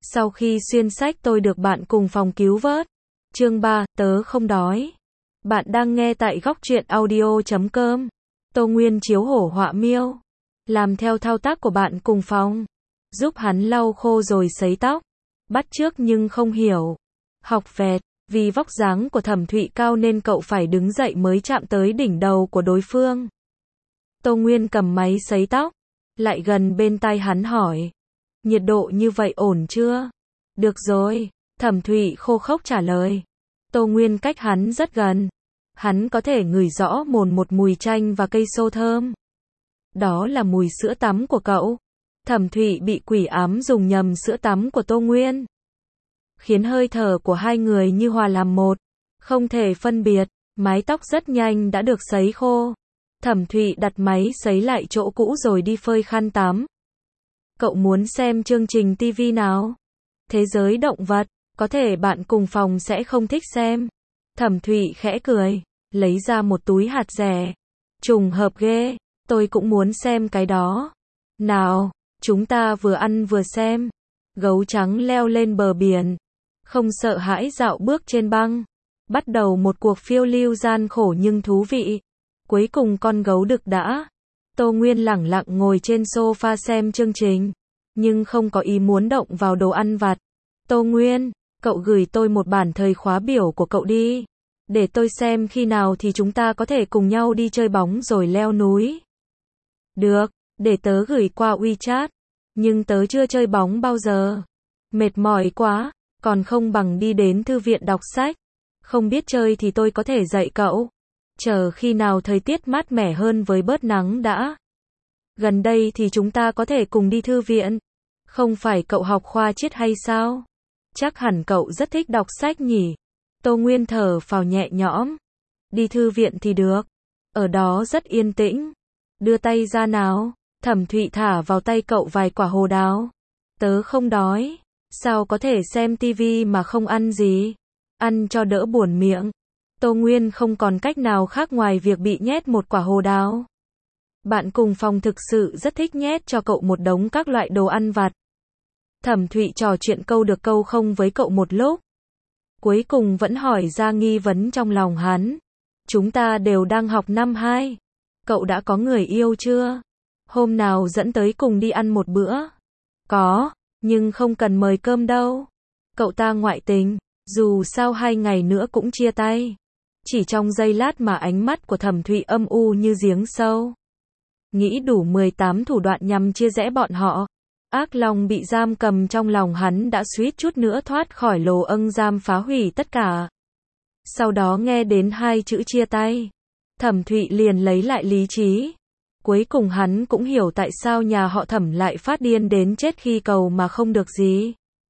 Sau khi xuyên sách tôi được bạn cùng phòng cứu vớt. Chương 3, tớ không đói. Bạn đang nghe tại góc truyện audio.com. Tô Nguyên chiếu hổ họa miêu. Làm theo thao tác của bạn cùng phòng. Giúp hắn lau khô rồi sấy tóc. Bắt chước nhưng không hiểu. Học vẹt. Vì vóc dáng của Thẩm Thụy cao nên cậu phải đứng dậy mới chạm tới đỉnh đầu của đối phương. Tô Nguyên cầm máy sấy tóc. Lại gần bên tai hắn hỏi. Nhiệt độ như vậy ổn chưa? Được rồi. Thẩm Thụy khô khốc trả lời. Tô Nguyên cách hắn rất gần. Hắn có thể ngửi rõ một mùi chanh và cây xô thơm. Đó là mùi sữa tắm của cậu. Thẩm Thụy bị quỷ ám dùng nhầm sữa tắm của Tô Nguyên. Khiến hơi thở của hai người như hòa làm một. Không thể phân biệt. Mái tóc rất nhanh đã được sấy khô. Thẩm Thụy đặt máy sấy lại chỗ cũ rồi đi phơi khăn tắm. Cậu muốn xem chương trình TV nào? Thế giới động vật, có thể bạn cùng phòng sẽ không thích xem. Thẩm Thụy khẽ cười, lấy ra một túi hạt dẻ. Trùng hợp ghê, tôi cũng muốn xem cái đó. Nào, chúng ta vừa ăn vừa xem. Gấu trắng leo lên bờ biển. Không sợ hãi dạo bước trên băng. Bắt đầu một cuộc phiêu lưu gian khổ nhưng thú vị. Cuối cùng con gấu đực đã. Tô Nguyên lẳng lặng ngồi trên sofa xem chương trình. Nhưng không có ý muốn động vào đồ ăn vặt. Tô Nguyên, cậu gửi tôi một bản thời khóa biểu của cậu đi. Để tôi xem khi nào thì chúng ta có thể cùng nhau đi chơi bóng rồi leo núi. Được, để tớ gửi qua WeChat. Nhưng tớ chưa chơi bóng bao giờ. Mệt mỏi quá, còn không bằng đi đến thư viện đọc sách. Không biết chơi thì tôi có thể dạy cậu. Chờ khi nào thời tiết mát mẻ hơn với bớt nắng đã. Gần đây thì chúng ta có thể cùng đi thư viện. Không phải cậu học khoa triết hay sao? Chắc hẳn cậu rất thích đọc sách nhỉ? Tô Nguyên thở phào nhẹ nhõm. Đi thư viện thì được. Ở đó rất yên tĩnh. Đưa tay ra nào. Thẩm Thụy thả vào tay cậu vài quả hồ đào. Tớ không đói. Sao có thể xem tivi mà không ăn gì? Ăn cho đỡ buồn miệng. Tô Nguyên không còn cách nào khác ngoài việc bị nhét một quả hồ đào. Bạn cùng phòng thực sự rất thích nhét cho cậu một đống các loại đồ ăn vặt. Thẩm Thụy trò chuyện câu được câu không với cậu một lúc. Cuối cùng vẫn hỏi ra nghi vấn trong lòng hắn. Chúng ta đều đang học năm 2. Cậu đã có người yêu chưa? Hôm nào dẫn tới cùng đi ăn một bữa? Có, nhưng không cần mời cơm đâu. Cậu ta ngoại tình, dù sao 2 ngày nữa cũng chia tay. Chỉ trong giây lát mà ánh mắt của Thẩm Thụy âm u như giếng sâu. Nghĩ đủ 18 thủ đoạn nhằm chia rẽ bọn họ. Ác long bị giam cầm trong lòng hắn đã suýt chút nữa thoát khỏi lồ âng giam phá hủy tất cả. Sau đó nghe đến 2 chữ chia tay. Thẩm Thụy liền lấy lại lý trí. Cuối cùng hắn cũng hiểu tại sao nhà họ Thẩm lại phát điên đến chết khi cầu mà không được gì.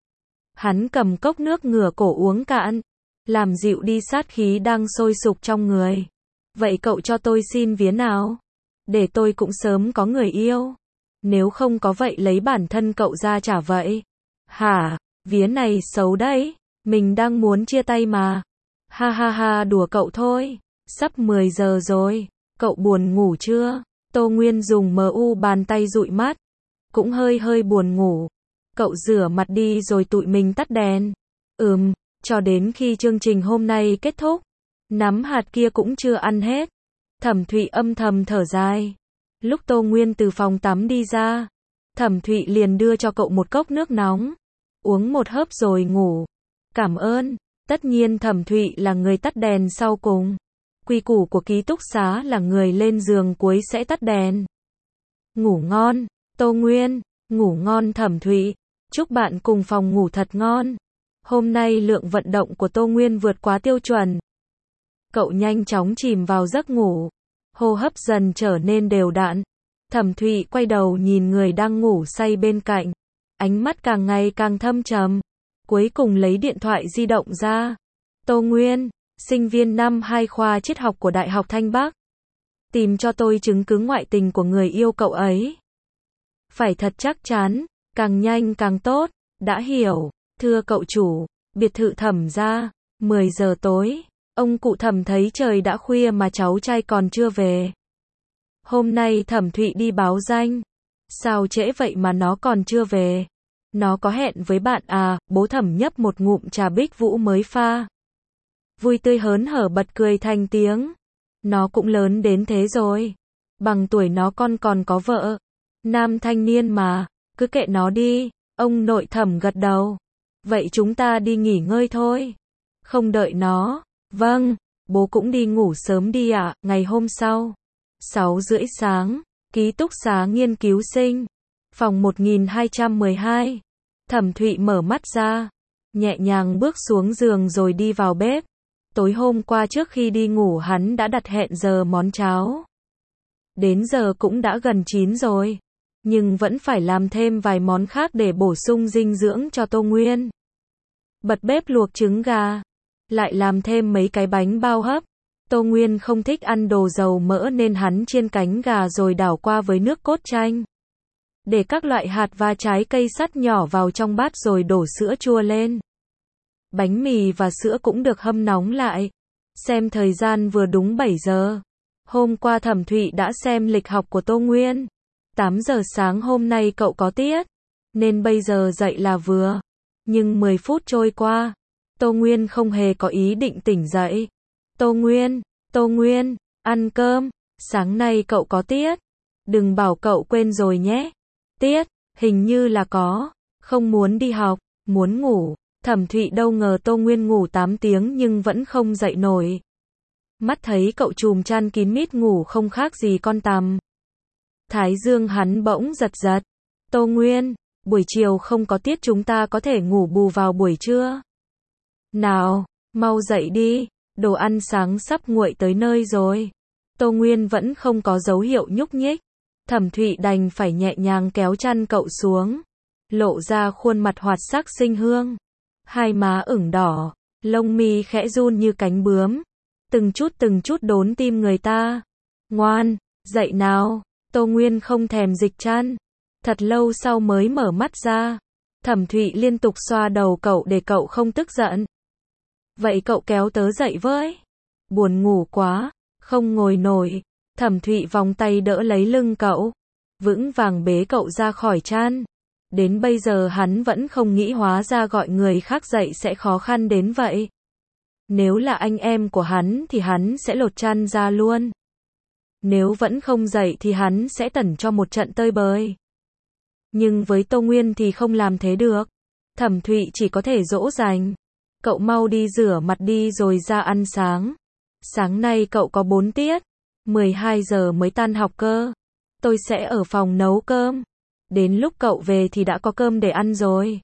Hắn cầm cốc nước ngửa cổ uống cạn. Làm dịu đi sát khí đang sôi sục trong người. Vậy cậu cho tôi xin vía nào? Để tôi cũng sớm có người yêu. Nếu không có vậy lấy bản thân cậu ra trả vậy. Hả? Vía này xấu đấy. Mình đang muốn chia tay mà. Ha ha ha, đùa cậu thôi. Sắp 10 giờ rồi. Cậu buồn ngủ chưa? Tô Nguyên dùng bàn tay dụi mắt. Cũng hơi buồn ngủ. Cậu rửa mặt đi rồi tụi mình tắt đèn. Cho đến khi chương trình hôm nay kết thúc. Nắm hạt kia cũng chưa ăn hết. Thẩm Thụy âm thầm thở dài. Lúc Tô Nguyên từ phòng tắm đi ra, Thẩm Thụy liền đưa cho cậu một cốc nước nóng. Uống một hớp rồi ngủ. Cảm ơn. Tất nhiên Thẩm Thụy là người tắt đèn sau cùng. Quy củ của ký túc xá là người lên giường cuối sẽ tắt đèn. Ngủ ngon, Tô Nguyên. Ngủ ngon Thẩm Thụy. Chúc bạn cùng phòng ngủ thật ngon. Hôm nay lượng vận động của Tô Nguyên vượt quá tiêu chuẩn. Cậu nhanh chóng chìm vào giấc ngủ. Hô hấp dần trở nên đều đặn. Thẩm Thụy quay đầu nhìn người đang ngủ say bên cạnh. Ánh mắt càng ngày càng thâm trầm. Cuối cùng lấy điện thoại di động ra. Tô Nguyên, sinh viên năm 2 khoa triết học của Đại học Thanh Bắc. Tìm cho tôi chứng cứ ngoại tình của người yêu cậu ấy. Phải thật chắc chắn, càng nhanh càng tốt. Đã hiểu. Thưa cậu chủ, biệt thự Thẩm ra. 10 giờ tối. Ông cụ Thẩm thấy trời đã khuya mà cháu trai còn chưa về. Hôm nay Thẩm Thụy đi báo danh. Sao trễ vậy mà nó còn chưa về? Nó có hẹn với bạn à, bố Thẩm nhấp một ngụm trà Bích Vũ mới pha. Vui tươi hớn hở bật cười thành tiếng. Nó cũng lớn đến thế rồi. Bằng tuổi nó con còn có vợ. Nam thanh niên mà, cứ kệ nó đi. Ông nội Thẩm gật đầu. Vậy chúng ta đi nghỉ ngơi thôi. Không đợi nó. Vâng, bố cũng đi ngủ sớm đi ạ. Ngày hôm sau, 6:30 sáng, ký túc xá nghiên cứu sinh. Phòng 1212. Thẩm Thụy mở mắt ra, nhẹ nhàng bước xuống giường rồi đi vào bếp. Tối hôm qua trước khi đi ngủ hắn đã đặt hẹn giờ món cháo. Đến giờ cũng đã gần 9 rồi, nhưng vẫn phải làm thêm vài món khác để bổ sung dinh dưỡng cho Tô Nguyên. Bật bếp luộc trứng gà, lại làm thêm mấy cái bánh bao hấp. Tô Nguyên không thích ăn đồ dầu mỡ nên hắn chiên cánh gà rồi đảo qua với nước cốt chanh. Để các loại hạt và trái cây sắt nhỏ vào trong bát rồi đổ sữa chua lên. Bánh mì và sữa cũng được hâm nóng lại. Xem thời gian vừa đúng 7 giờ. Hôm qua Thẩm Thụy đã xem lịch học của Tô Nguyên. 8 giờ sáng hôm nay cậu có tiết, nên bây giờ dậy là vừa. Nhưng 10 phút trôi qua, Tô Nguyên không hề có ý định tỉnh dậy. Tô Nguyên, ăn cơm, sáng nay cậu có tiết. Đừng bảo cậu quên rồi nhé. Tiết, hình như là có, không muốn đi học, muốn ngủ. Thẩm Thụy đâu ngờ Tô Nguyên ngủ 8 tiếng nhưng vẫn không dậy nổi. Mắt thấy cậu trùm chăn kín mít ngủ không khác gì con tằm. Thái dương hắn bỗng giật giật. Tô Nguyên, buổi chiều không có tiết chúng ta có thể ngủ bù vào buổi trưa. Nào, mau dậy đi, đồ ăn sáng sắp nguội tới nơi rồi. Tô Nguyên vẫn không có dấu hiệu nhúc nhích. Thẩm Thụy đành phải nhẹ nhàng kéo chăn cậu xuống, lộ ra khuôn mặt hoạt sắc xinh hương. Hai má ửng đỏ, lông mi khẽ run như cánh bướm, từng chút đốn tim người ta. Ngoan, dậy nào. Tô Nguyên không thèm dịch chăn. Thật lâu sau mới mở mắt ra. Thẩm Thụy liên tục xoa đầu cậu để cậu không tức giận. Vậy cậu kéo tớ dậy với. Buồn ngủ quá, không ngồi nổi. Thẩm Thụy vòng tay đỡ lấy lưng cậu, vững vàng bế cậu ra khỏi chăn. Đến bây giờ hắn vẫn không nghĩ hóa ra gọi người khác dậy sẽ khó khăn đến vậy. Nếu là anh em của hắn thì hắn sẽ lột chăn ra luôn. Nếu vẫn không dậy thì hắn sẽ tẩn cho một trận tơi bời. Nhưng với Tô Nguyên thì không làm thế được. Thẩm Thụy chỉ có thể dỗ dành. Cậu mau đi rửa mặt đi rồi ra ăn sáng. Sáng nay cậu có 4 tiết. 12 giờ mới tan học cơ. Tôi sẽ ở phòng nấu cơm. Đến lúc cậu về thì đã có cơm để ăn rồi.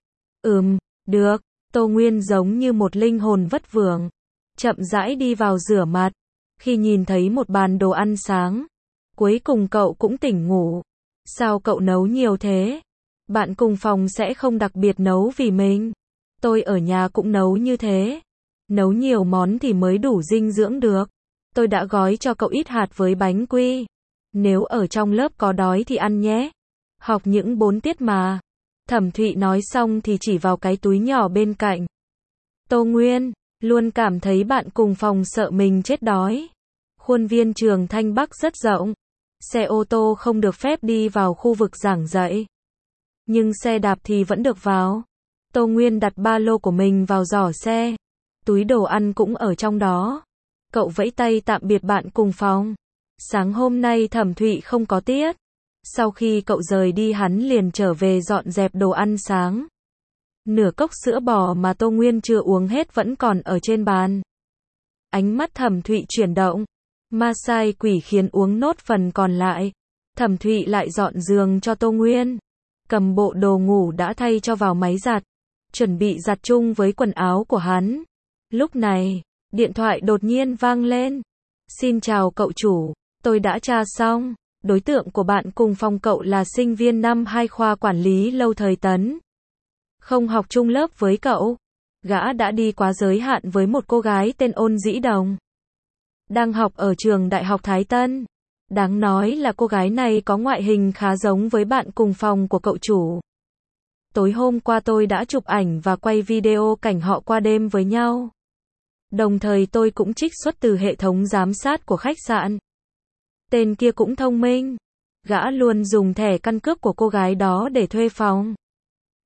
Được. Tô Nguyên giống như một linh hồn vất vưởng, chậm rãi đi vào rửa mặt. Khi nhìn thấy một bàn đồ ăn sáng, cuối cùng cậu cũng tỉnh ngủ. Sao cậu nấu nhiều thế? Bạn cùng phòng sẽ không đặc biệt nấu vì mình. Tôi ở nhà cũng nấu như thế. Nấu nhiều món thì mới đủ dinh dưỡng được. Tôi đã gói cho cậu ít hạt với bánh quy. Nếu ở trong lớp có đói thì ăn nhé. Học những 4 tiết mà. Thẩm Thụy nói xong thì chỉ vào cái túi nhỏ bên cạnh. Tô Nguyên, luôn cảm thấy bạn cùng phòng sợ mình chết đói. Khuôn viên trường Thanh Bắc rất rộng. Xe ô tô không được phép đi vào khu vực giảng dạy. Nhưng xe đạp thì vẫn được vào. Tô Nguyên đặt ba lô của mình vào giỏ xe. Túi đồ ăn cũng ở trong đó. Cậu vẫy tay tạm biệt bạn cùng phòng. Sáng hôm nay Thẩm Thụy không có tiết. Sau khi cậu rời đi hắn liền trở về dọn dẹp đồ ăn sáng. Nửa cốc sữa bò mà Tô Nguyên chưa uống hết vẫn còn ở trên bàn. Ánh mắt Thẩm Thụy chuyển động. Ma sai quỷ khiến uống nốt phần còn lại. Thẩm Thụy lại dọn giường cho Tô Nguyên. Cầm bộ đồ ngủ đã thay cho vào máy giặt. Chuẩn bị giặt chung với quần áo của hắn. Lúc này, điện thoại đột nhiên vang lên. Xin chào cậu chủ, tôi đã tra xong. Đối tượng của bạn cùng phòng cậu là sinh viên năm 2 khoa quản lý lâu thời Tấn. Không học chung lớp với cậu. Gã đã đi quá giới hạn với một cô gái tên Ôn Dĩ Đồng. Đang học ở trường Đại học Thái Tân. Đáng nói là cô gái này có ngoại hình khá giống với bạn cùng phòng của cậu chủ. Tối hôm qua tôi đã chụp ảnh và quay video cảnh họ qua đêm với nhau. Đồng thời tôi cũng trích xuất từ hệ thống giám sát của khách sạn. Tên kia cũng thông minh. Gã luôn dùng thẻ căn cước của cô gái đó để thuê phòng.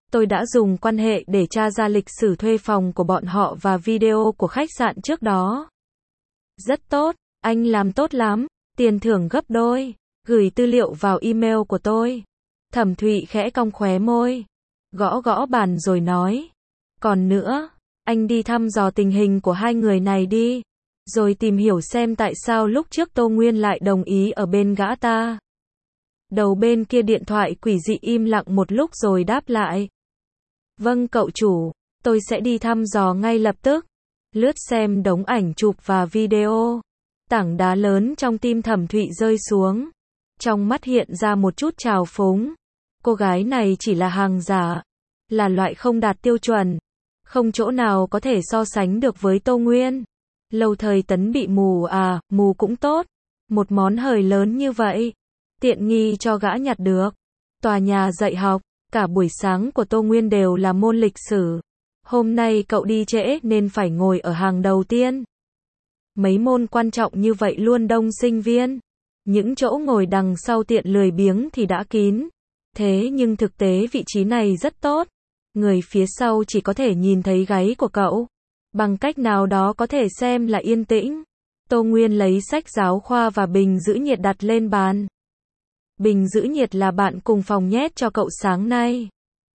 Tôi đã dùng quan hệ để tra ra lịch sử thuê phòng của bọn họ và video của khách sạn trước đó. Rất tốt, anh làm tốt lắm, tiền thưởng gấp đôi. Gửi tư liệu vào email của tôi. Thẩm Thụy khẽ cong khóe môi, gõ gõ bàn rồi nói. Còn nữa, anh đi thăm dò tình hình của hai người này đi. Rồi tìm hiểu xem tại sao lúc trước Tô Nguyên lại đồng ý ở bên gã ta. Đầu bên kia điện thoại quỷ dị im lặng một lúc rồi đáp lại. Vâng cậu chủ, tôi sẽ đi thăm dò ngay lập tức. Lướt xem đống ảnh chụp và video. Tảng đá lớn trong tim Thẩm Thụy rơi xuống. Trong mắt hiện ra một chút trào phúng. Cô gái này chỉ là hàng giả. Là loại không đạt tiêu chuẩn. Không chỗ nào có thể so sánh được với Tô Nguyên. Lâu Thời Tấn bị mù à, mù cũng tốt. Một món hời lớn như vậy. Tiện nghi cho gã nhặt được. Tòa nhà dạy học, cả buổi sáng của Tô Nguyên đều là môn lịch sử. Hôm nay cậu đi trễ nên phải ngồi ở hàng đầu tiên. Mấy môn quan trọng như vậy luôn đông sinh viên. Những chỗ ngồi đằng sau tiện lười biếng thì đã kín. Thế nhưng thực tế vị trí này rất tốt. Người phía sau chỉ có thể nhìn thấy gáy của cậu. Bằng cách nào đó có thể xem là yên tĩnh. Tô Nguyên lấy sách giáo khoa và bình giữ nhiệt đặt lên bàn. Bình giữ nhiệt là bạn cùng phòng nhét cho cậu sáng nay.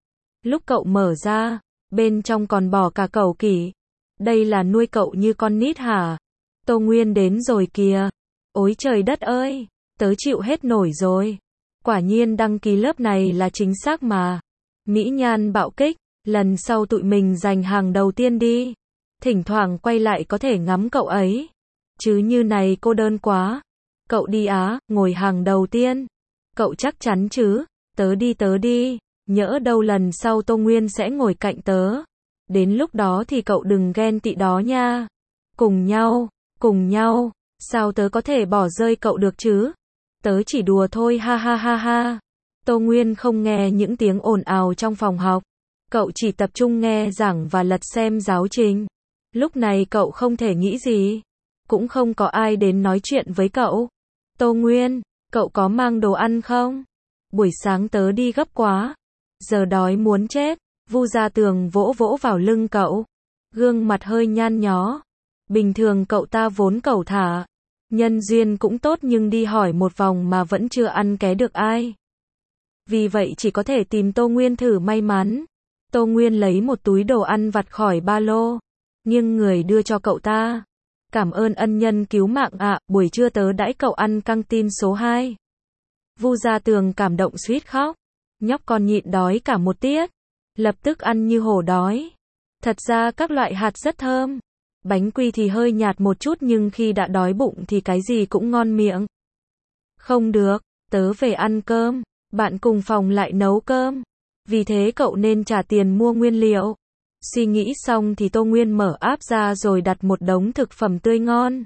Lúc cậu mở ra, bên trong còn bỏ cả cẩu kỷ. Đây là nuôi cậu như con nít hả? Tô Nguyên đến rồi kìa. Ôi trời đất ơi, tớ chịu hết nổi rồi. Quả nhiên đăng ký lớp này là chính xác mà. Mỹ Nhan bạo kích, lần sau tụi mình giành hàng đầu tiên đi. Thỉnh thoảng quay lại có thể ngắm cậu ấy. Chứ như này cô đơn quá. Cậu đi á, ngồi hàng đầu tiên. Cậu chắc chắn chứ? Tớ đi. Nhỡ đâu lần sau Tô Nguyên sẽ ngồi cạnh tớ. Đến lúc đó thì cậu đừng ghen tị đó nha. Cùng nhau. Sao tớ có thể bỏ rơi cậu được chứ? Tớ chỉ đùa thôi ha ha ha ha. Tô Nguyên không nghe những tiếng ồn ào trong phòng học. Cậu chỉ tập trung nghe giảng và lật xem giáo trình. Lúc này cậu không thể nghĩ gì. Cũng không có ai đến nói chuyện với cậu. Tô Nguyên, cậu có mang đồ ăn không? Buổi sáng tớ đi gấp quá. Giờ đói muốn chết. Vu Gia Tường vỗ vỗ vào lưng cậu. Gương mặt hơi nhăn nhó. Bình thường cậu ta vốn cẩu thả. Nhân duyên cũng tốt nhưng đi hỏi một vòng mà vẫn chưa ăn ké được ai. Vì vậy chỉ có thể tìm Tô Nguyên thử may mắn. Tô Nguyên lấy một túi đồ ăn vặt khỏi ba lô. Nhưng người đưa cho cậu ta. Cảm ơn ân nhân cứu mạng ạ, buổi trưa tớ đãi cậu ăn căng tin số 2. Vu Gia Tường cảm động suýt khóc. Nhóc con nhịn đói cả một tiết. Lập tức ăn như hổ đói. Thật ra các loại hạt rất thơm. Bánh quy thì hơi nhạt một chút nhưng khi đã đói bụng thì cái gì cũng ngon miệng. Không được, tớ về ăn cơm. Bạn cùng phòng lại nấu cơm. Vì thế cậu nên trả tiền mua nguyên liệu. Suy nghĩ xong thì Tô Nguyên mở app ra rồi đặt một đống thực phẩm tươi ngon.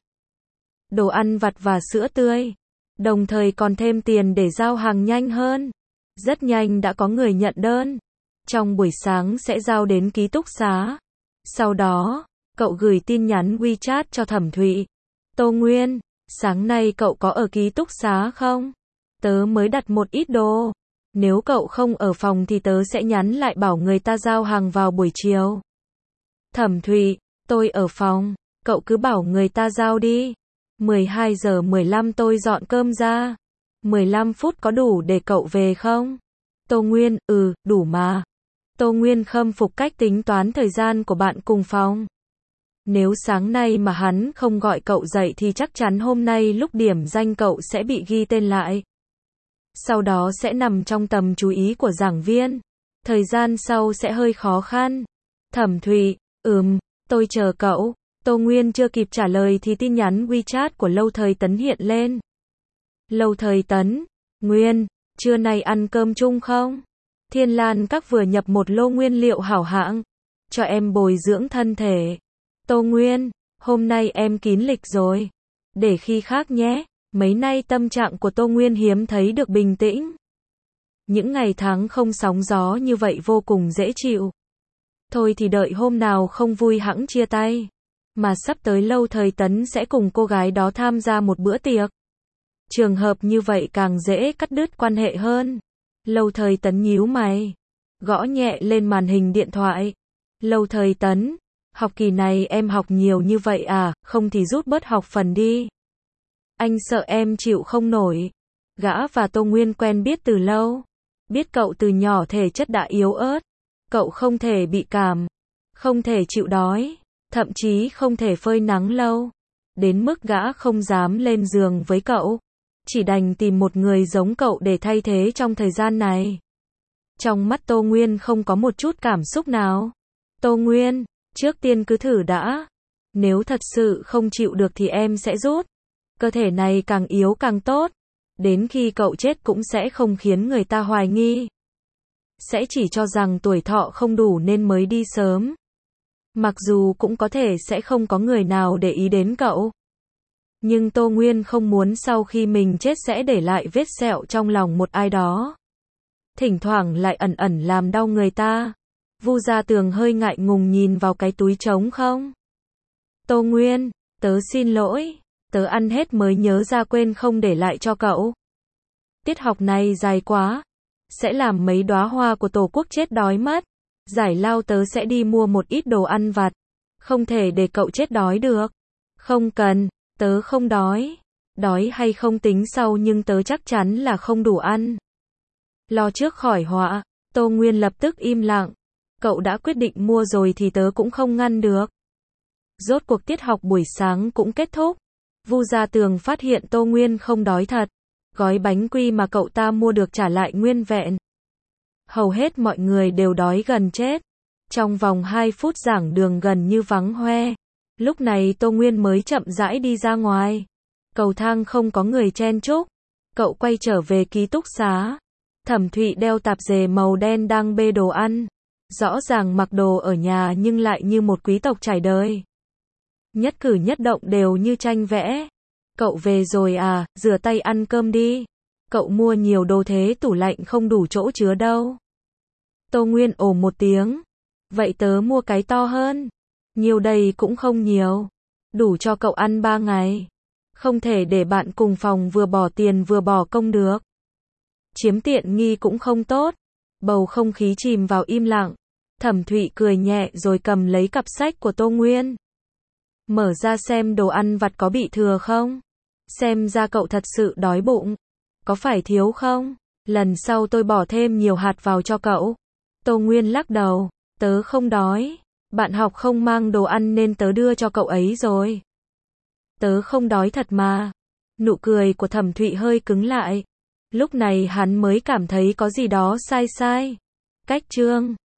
Đồ ăn vặt và sữa tươi. Đồng thời còn thêm tiền để giao hàng nhanh hơn. Rất nhanh đã có người nhận đơn. Trong buổi sáng sẽ giao đến ký túc xá. Sau đó, cậu gửi tin nhắn WeChat cho Thẩm Thụy. Tô Nguyên, sáng nay cậu có ở ký túc xá không? Tớ mới đặt một ít đồ. Nếu cậu không ở phòng thì tớ sẽ nhắn lại bảo người ta giao hàng vào buổi chiều. Thẩm Thụy, tôi ở phòng. Cậu cứ bảo người ta giao đi. 12 giờ 15 tôi dọn cơm ra. 15 phút có đủ để cậu về không? Tô Nguyên, đủ mà. Tô Nguyên khâm phục cách tính toán thời gian của bạn cùng phòng. Nếu sáng nay mà hắn không gọi cậu dậy thì chắc chắn hôm nay lúc điểm danh cậu sẽ bị ghi tên lại. Sau đó sẽ nằm trong tầm chú ý của giảng viên. Thời gian sau sẽ hơi khó khăn. Thẩm Thụy, tôi chờ cậu. Tô Nguyên chưa kịp trả lời thì tin nhắn WeChat của Lâu Thời Tấn hiện lên. Lâu Thời Tấn, Nguyên, trưa nay ăn cơm chung không? Thiên Lan Các vừa nhập một lô nguyên liệu hảo hạng. Cho em bồi dưỡng thân thể. Tô Nguyên, hôm nay em kín lịch rồi. Để khi khác nhé. Mấy nay tâm trạng của Tô Nguyên hiếm thấy được bình tĩnh. Những ngày tháng không sóng gió như vậy vô cùng dễ chịu. Thôi thì đợi hôm nào không vui hẵng chia tay. Mà sắp tới Lâu Thời Tấn sẽ cùng cô gái đó tham gia một bữa tiệc. Trường hợp như vậy càng dễ cắt đứt quan hệ hơn. Lâu Thời Tấn nhíu mày. gõ nhẹ lên màn hình điện thoại. Lâu Thời Tấn, học kỳ này em học nhiều như vậy à, không thì rút bớt học phần đi. Anh sợ em chịu không nổi. Gã và Tô Nguyên quen biết từ lâu. Biết cậu từ nhỏ thể chất đã yếu ớt. Cậu không thể bị cảm, không thể chịu đói, thậm chí không thể phơi nắng lâu. Đến mức gã không dám lên giường với cậu. Chỉ đành tìm một người giống cậu để thay thế trong thời gian này. Trong mắt Tô Nguyên không có một chút cảm xúc nào. Tô Nguyên, trước tiên cứ thử đã. Nếu thật sự không chịu được thì em sẽ rút. Cơ thể này càng yếu càng tốt. Đến khi cậu chết cũng sẽ không khiến người ta hoài nghi. Sẽ chỉ cho rằng tuổi thọ không đủ nên mới đi sớm. Mặc dù cũng có thể sẽ không có người nào để ý đến cậu. Nhưng Tô Nguyên không muốn sau khi mình chết sẽ để lại vết sẹo trong lòng một ai đó. Thỉnh thoảng lại ẩn ẩn làm đau người ta. Vu Gia Tường hơi ngại ngùng nhìn vào cái túi trống không. Tô Nguyên, tớ xin lỗi. Tớ ăn hết mới nhớ ra quên không để lại cho cậu. Tiết học này dài quá. Sẽ làm mấy đóa hoa của Tổ quốc chết đói mất. Giải lao tớ sẽ đi mua một ít đồ ăn vặt. Không thể để cậu chết đói được. Không cần, tớ không đói. Đói hay không tính sau nhưng tớ chắc chắn là không đủ ăn. Lo trước khỏi họa, Tô Nguyên lập tức im lặng. Cậu đã quyết định mua rồi thì tớ cũng không ngăn được. Rốt cuộc tiết học buổi sáng cũng kết thúc. Vu Gia Tường phát hiện Tô Nguyên không đói thật. Gói bánh quy mà cậu ta mua được trả lại nguyên vẹn. Hầu hết mọi người đều đói gần chết. Trong vòng 2 phút giảng đường gần như vắng hoe. Lúc này Tô Nguyên mới chậm rãi đi ra ngoài. Cầu thang không có người chen chúc. Cậu quay trở về ký túc xá. Thẩm Thụy đeo tạp dề màu đen đang bê đồ ăn. Rõ ràng mặc đồ ở nhà nhưng lại như một quý tộc trải đời. Nhất cử nhất động đều như tranh vẽ. Cậu về rồi à, rửa tay ăn cơm đi. Cậu mua nhiều đồ thế tủ lạnh không đủ chỗ chứa đâu. Tô Nguyên ồ một tiếng. Vậy tớ mua cái to hơn. Nhiều đây cũng không nhiều. Đủ cho cậu ăn 3 ngày. Không thể để bạn cùng phòng vừa bỏ tiền vừa bỏ công được. Chiếm tiện nghi cũng không tốt. Bầu không khí chìm vào im lặng. Thẩm Thụy cười nhẹ rồi cầm lấy cặp sách của Tô Nguyên. Mở ra xem đồ ăn vặt có bị thừa không. Xem ra cậu thật sự đói bụng. Có phải thiếu không? Lần sau tôi bỏ thêm nhiều hạt vào cho cậu. Tô Nguyên lắc đầu. Tớ không đói. Bạn học không mang đồ ăn nên tớ đưa cho cậu ấy rồi. Tớ không đói thật mà. Nụ cười của Thẩm Thụy hơi cứng lại. Lúc này hắn mới cảm thấy có gì đó sai sai. Cách chương